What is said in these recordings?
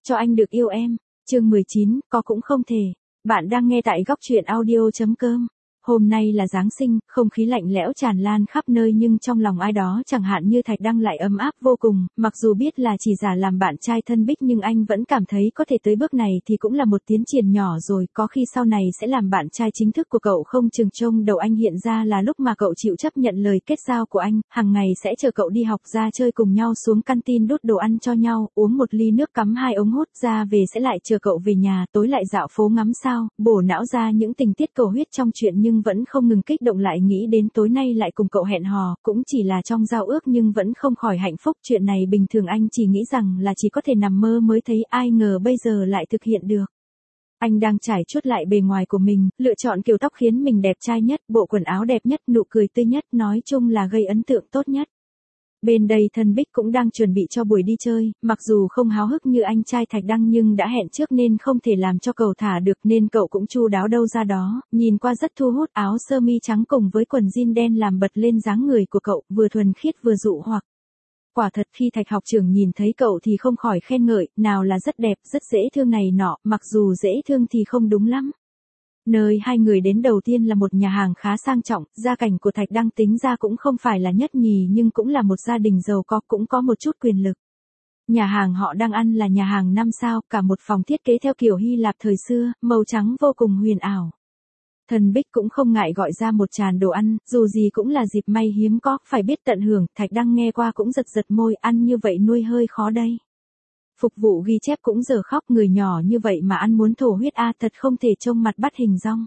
cho anh được yêu em. Chương 19, có cũng không thể. Bạn đang nghe tại góc truyện audio.com. Hôm nay là Giáng sinh, không khí lạnh lẽo tràn lan khắp nơi nhưng trong lòng ai đó chẳng hạn như Thạch Đăng lại ấm áp vô cùng, mặc dù biết là chỉ giả làm bạn trai thân Bích nhưng anh vẫn cảm thấy có thể tới bước này thì cũng là một tiến triển nhỏ rồi, có khi sau này sẽ làm bạn trai chính thức của cậu không chừng. Trông đầu anh hiện ra là lúc mà cậu chịu chấp nhận lời kết giao của anh, hàng ngày sẽ chờ cậu đi học ra chơi cùng nhau xuống canteen đút đồ ăn cho nhau, uống một ly nước cắm 2 ống hút ra về sẽ lại chờ cậu về nhà, tối lại dạo phố ngắm sao, bổ não ra những tình tiết cầu huyết trong chuyện nhưng vẫn không ngừng kích động lại nghĩ đến tối nay lại cùng cậu hẹn hò, cũng chỉ là trong giao ước nhưng vẫn không khỏi hạnh phúc. Chuyện này bình thường anh chỉ nghĩ rằng là chỉ có thể nằm mơ mới thấy, ai ngờ bây giờ lại thực hiện được. Anh đang trải chuốt lại bề ngoài của mình, lựa chọn kiểu tóc khiến mình đẹp trai nhất, bộ quần áo đẹp nhất, nụ cười tươi nhất, nói chung là gây ấn tượng tốt nhất. Bên đây thân Bích cũng đang chuẩn bị cho buổi đi chơi, mặc dù không háo hức như anh trai Thạch Đăng nhưng đã hẹn trước nên không thể làm cho cậu thả được nên cậu cũng chu đáo đâu ra đó, nhìn qua rất thu hút, áo sơ mi trắng cùng với quần jean đen làm bật lên dáng người của cậu, vừa thuần khiết vừa dụ hoặc. Quả thật khi Thạch học trưởng nhìn thấy cậu thì không khỏi khen ngợi, nào là rất đẹp, rất dễ thương này nọ, mặc dù dễ thương thì không đúng lắm. Nơi hai người đến đầu tiên là một nhà hàng khá sang trọng, gia cảnh của Thạch Đăng tính ra cũng không phải là nhất nhì nhưng cũng là một gia đình giàu có, cũng có một chút quyền lực. Nhà hàng họ đang ăn là nhà hàng 5 sao, cả một phòng thiết kế theo kiểu Hy Lạp thời xưa, màu trắng vô cùng huyền ảo. Thần Bích cũng không ngại gọi ra một tràn đồ ăn, dù gì cũng là dịp may hiếm có, phải biết tận hưởng. Thạch Đăng nghe qua cũng giật giật môi, ăn như vậy nuôi hơi khó đây. Phục vụ ghi chép cũng giờ khóc, người nhỏ như vậy mà ăn muốn thổ huyết a, thật không thể trông mặt bắt hình dong.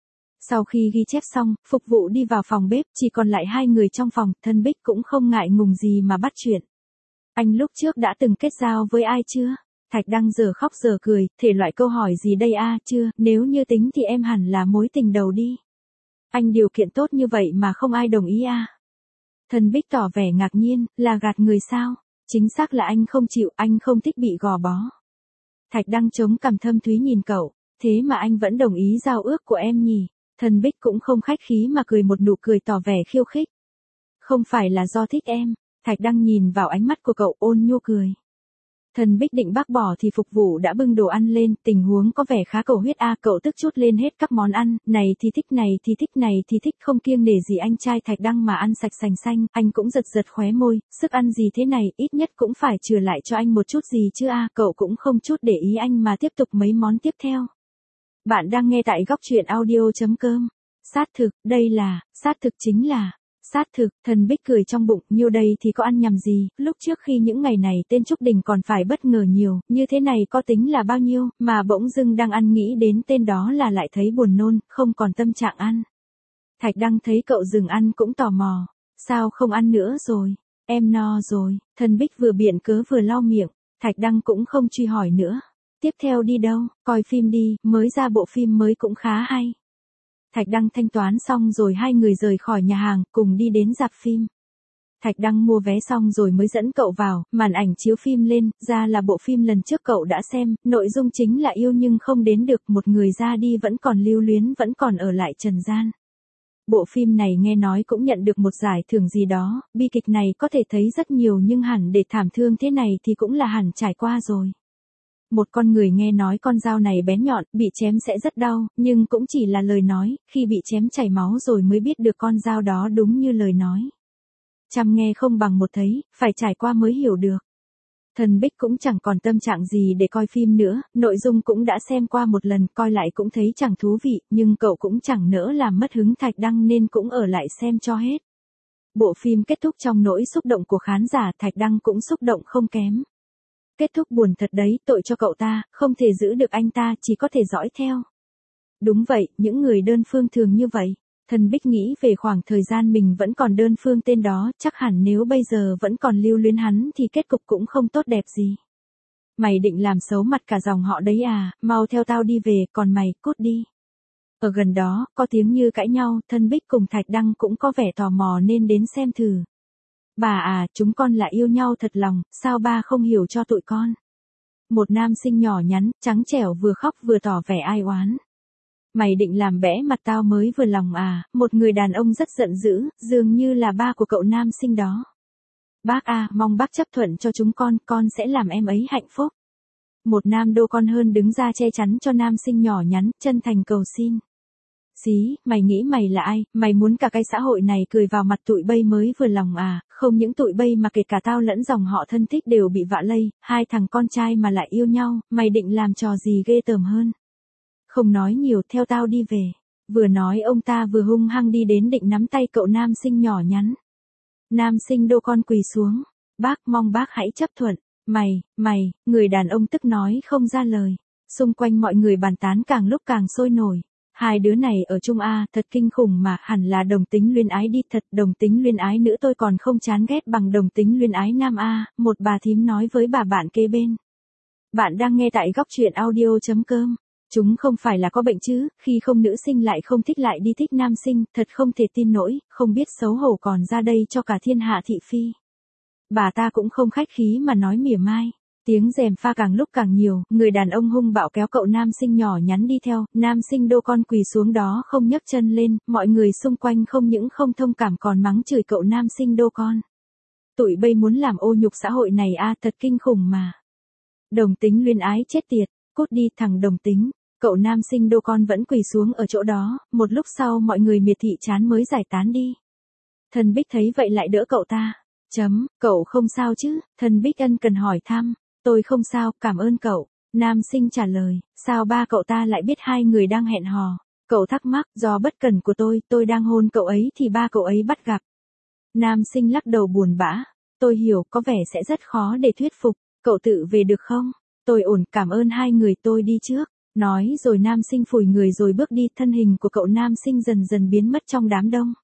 Sau khi ghi chép xong, phục vụ đi vào phòng bếp, chỉ còn lại hai người trong phòng, Thân Bích cũng không ngại ngùng gì mà bắt chuyện. Anh lúc trước đã từng kết giao với ai chưa? Thạch Đăng giờ khóc giờ cười, thể loại câu hỏi gì đây a, chưa, nếu như tính thì em hẳn là mối tình đầu đi. Anh điều kiện tốt như vậy mà không ai đồng ý a. Thân Bích tỏ vẻ ngạc nhiên, là gạt người sao? Chính xác là anh không chịu, anh không thích bị gò bó. Thạch Đăng chống cằm thâm thúy nhìn cậu, thế mà anh vẫn đồng ý giao ước của em nhỉ? Thân Bích cũng không khách khí mà cười một nụ cười tỏ vẻ khiêu khích. Không phải là do thích em. Thạch Đăng nhìn vào ánh mắt của cậu ôn nhu cười. Thân Bích định bác bỏ thì phục vụ đã bưng đồ ăn lên, tình huống có vẻ khá cầu huyết a, cậu tức chút lên hết các món ăn, này thì thích, này thì thích, này thì thích, không kiêng nể gì anh trai Thạch Đăng mà ăn sạch sành xanh, anh cũng giật giật khóe môi, sức ăn gì thế này, ít nhất cũng phải trừ lại cho anh một chút gì chứ a, cậu cũng không chút để ý anh mà tiếp tục mấy món tiếp theo. Bạn đang nghe tại góc truyện audio.com. Sát thực, đây là, sát thực chính là. Sát thực, Thần Bích cười trong bụng, nhiêu đây thì có ăn nhầm gì, lúc trước khi những ngày này tên Trúc Đình còn phải bất ngờ nhiều, như thế này có tính là bao nhiêu, mà bỗng dưng đang ăn nghĩ đến tên đó là lại thấy buồn nôn, không còn tâm trạng ăn. Thạch Đăng thấy cậu dừng ăn cũng tò mò, sao không ăn nữa rồi, em no rồi, Thần Bích vừa biện cớ vừa lau miệng, Thạch Đăng cũng không truy hỏi nữa. Tiếp theo đi đâu, coi phim đi, mới ra bộ phim mới cũng khá hay. Thạch Đăng thanh toán xong rồi hai người rời khỏi nhà hàng, cùng đi đến rạp phim. Thạch Đăng mua vé xong rồi mới dẫn cậu vào, màn ảnh chiếu phim lên, ra là bộ phim lần trước cậu đã xem, nội dung chính là yêu nhưng không đến được, một người ra đi vẫn còn lưu luyến, vẫn còn ở lại trần gian. Bộ phim này nghe nói cũng nhận được một giải thưởng gì đó, bi kịch này có thể thấy rất nhiều nhưng hẳn để thảm thương thế này thì cũng là hẳn trải qua rồi. Một con người nghe nói con dao này bén nhọn, bị chém sẽ rất đau, nhưng cũng chỉ là lời nói, khi bị chém chảy máu rồi mới biết được con dao đó đúng như lời nói. Trăm nghe không bằng một thấy, phải trải qua mới hiểu được. Thần Bích cũng chẳng còn tâm trạng gì để coi phim nữa, nội dung cũng đã xem qua một lần, coi lại cũng thấy chẳng thú vị, nhưng cậu cũng chẳng nỡ làm mất hứng Thạch Đăng nên cũng ở lại xem cho hết. Bộ phim kết thúc trong nỗi xúc động của khán giả, Thạch Đăng cũng xúc động không kém. Kết thúc buồn thật đấy, tội cho cậu ta, không thể giữ được anh ta, chỉ có thể dõi theo. Đúng vậy, những người đơn phương thường như vậy. Thần Bích nghĩ về khoảng thời gian mình vẫn còn đơn phương tên đó, chắc hẳn nếu bây giờ vẫn còn lưu luyến hắn thì kết cục cũng không tốt đẹp gì. Mày định làm xấu mặt cả dòng họ đấy à, mau theo tao đi về, còn mày, cút đi. Ở gần đó, có tiếng như cãi nhau, Thân Bích cùng Thạch Đăng cũng có vẻ tò mò nên đến xem thử. Bà à, chúng con là yêu nhau thật lòng, sao ba không hiểu cho tụi con? Một nam sinh nhỏ nhắn, trắng trẻo vừa khóc vừa tỏ vẻ ai oán. Mày định làm bẽ mặt tao mới vừa lòng à, một người đàn ông rất giận dữ, dường như là ba của cậu nam sinh đó. Bác à, mong bác chấp thuận cho chúng con sẽ làm em ấy hạnh phúc. Một nam đô con hơn đứng ra che chắn cho nam sinh nhỏ nhắn, chân thành cầu xin. Xí, mày nghĩ mày là ai, mày muốn cả cái xã hội này cười vào mặt tụi bay mới vừa lòng à, không những tụi bay mà kể cả tao lẫn dòng họ thân thích đều bị vạ lây, hai thằng con trai mà lại yêu nhau, mày định làm trò gì ghê tởm hơn. Không nói nhiều, theo tao đi về. Vừa nói ông ta vừa hung hăng đi đến định nắm tay cậu nam sinh nhỏ nhắn. Nam sinh đô con quỳ xuống. Bác mong bác hãy chấp thuận. Mày, người đàn ông tức nói không ra lời. Xung quanh mọi người bàn tán càng lúc càng sôi nổi. Hai đứa này ở chung A, thật kinh khủng mà, hẳn là đồng tính luyến ái đi, thật đồng tính luyến ái nữ tôi còn không chán ghét bằng đồng tính luyến ái nam A, một bà thím nói với bà bạn kế bên. Bạn đang nghe tại góc truyện audio.com. Chúng không phải là có bệnh chứ, khi không nữ sinh lại không thích lại đi thích nam sinh, thật không thể tin nổi, không biết xấu hổ còn ra đây cho cả thiên hạ thị phi. Bà ta cũng không khách khí mà nói mỉa mai. Tiếng rèm pha càng lúc càng nhiều, người đàn ông hung bạo kéo cậu nam sinh nhỏ nhắn đi theo, nam sinh đô con quỳ xuống đó không nhấc chân lên, mọi người xung quanh không những không thông cảm còn mắng chửi cậu nam sinh đô con. Tụi bây muốn làm ô nhục xã hội này a, thật kinh khủng mà. Đồng tính luyến ái chết tiệt, cút đi thằng đồng tính. Cậu nam sinh đô con vẫn quỳ xuống ở chỗ đó, một lúc sau mọi người miệt thị chán mới giải tán đi. Thần Bích thấy vậy lại đỡ cậu ta. Cậu không sao chứ? Thần Bích ân cần hỏi thăm. Tôi không sao, cảm ơn cậu. Nam sinh trả lời, sao ba cậu ta lại biết hai người đang hẹn hò? Cậu thắc mắc, do bất cẩn của tôi đang hôn cậu ấy thì ba cậu ấy bắt gặp. Nam sinh lắc đầu buồn bã. Tôi hiểu, có vẻ sẽ rất khó để thuyết phục. Cậu tự về được không? Tôi ổn, cảm ơn hai người, tôi đi trước. Nói rồi nam sinh phủi người rồi bước đi, thân hình của cậu nam sinh dần dần biến mất trong đám đông.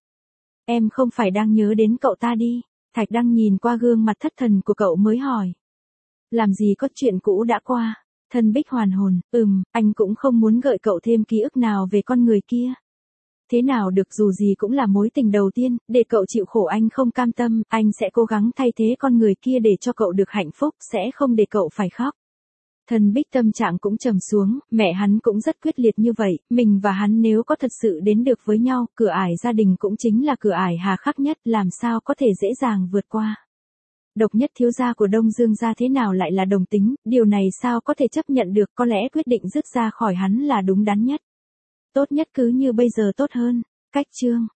Em không phải đang nhớ đến cậu ta đi. Thạch Đăng nhìn qua gương mặt thất thần của cậu mới hỏi. Làm gì có chuyện cũ đã qua. Thần Bích hoàn hồn, anh cũng không muốn gợi cậu thêm ký ức nào về con người kia. Thế nào được, dù gì cũng là mối tình đầu tiên, để cậu chịu khổ anh không cam tâm, anh sẽ cố gắng thay thế con người kia để cho cậu được hạnh phúc, sẽ không để cậu phải khóc. Thần Bích tâm trạng cũng trầm xuống, mẹ hắn cũng rất quyết liệt như vậy, mình và hắn nếu có thật sự đến được với nhau, cửa ải gia đình cũng chính là cửa ải hà khắc nhất, làm sao có thể dễ dàng vượt qua. Độc nhất thiếu gia của Đông Dương gia thế nào lại là đồng tính, điều này sao có thể chấp nhận được, có lẽ quyết định dứt ra khỏi hắn là đúng đắn nhất. Tốt nhất cứ như bây giờ tốt hơn. Cách chương